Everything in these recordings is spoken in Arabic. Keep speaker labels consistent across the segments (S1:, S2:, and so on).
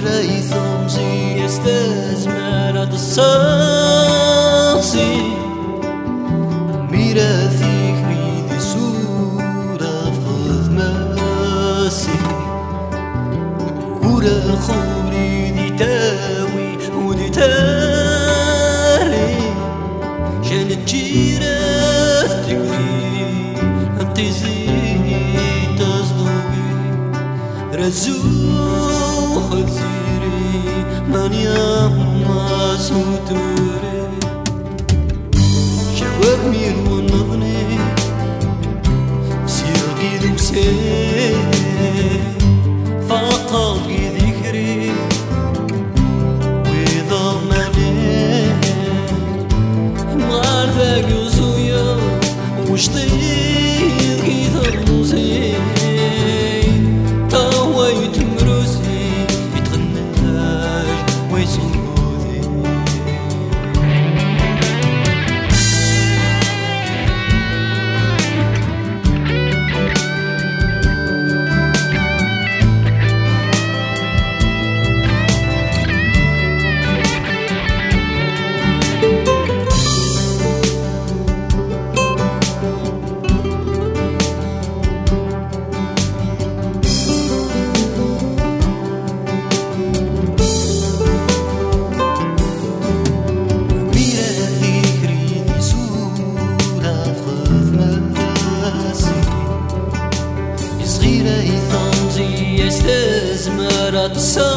S1: يثمزي يستزمر الصاصي ميراثي خريدي سورة فخذ ماسي ورا خوري دي تاوي ودي تاري جانت جيرات تقري انتي زيني تصدوي رزوخ الزيري من يما سوتوري جواب مير ونظني سيرقي دوسي فقط ذكري وضمني معرفك يزويا وشطيت كيف الروسي طويت مروسي يتغناش ويسنقوذي استزمرت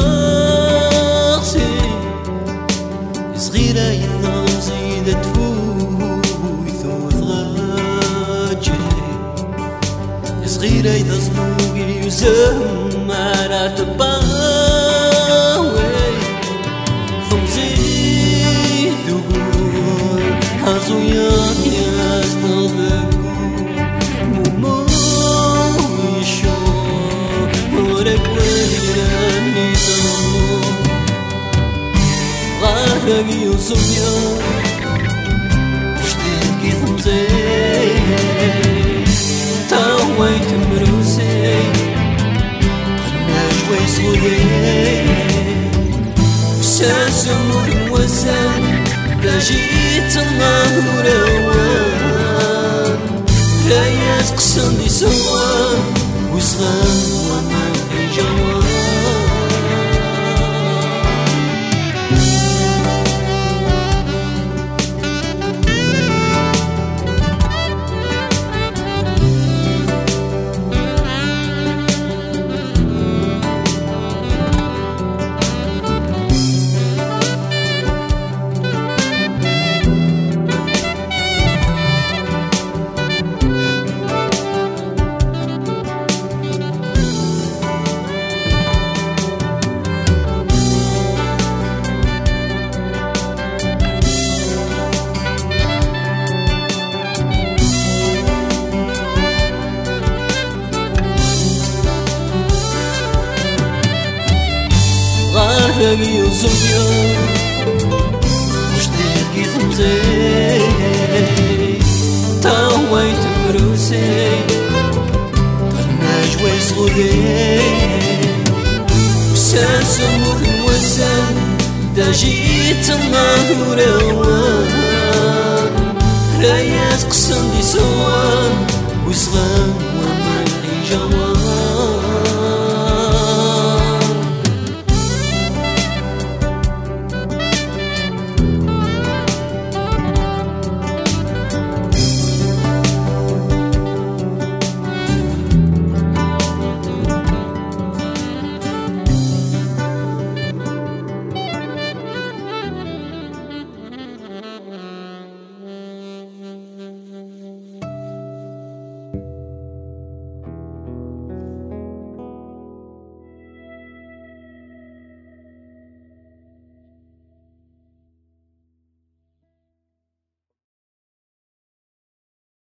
S1: صاصي صغيرة يثمزي ذا تفوي ثوث غاجي صغيرة يتصنوي يزمرت باوي ثمزي ذقول هزويان يزنبك غارقي وصويا وشتيت كي ثمزي طويت مروسي نجوي صغيري ساسم وثموسن داجيت الله وروان لا يسقسم دي سوان وصغان وما في جوان غارقي وصويا وشتيت كي ثمزي طويت مروسي نجوي صغيري ساسم وثموسن داجيت الله وروان لا يسقسم دي سوان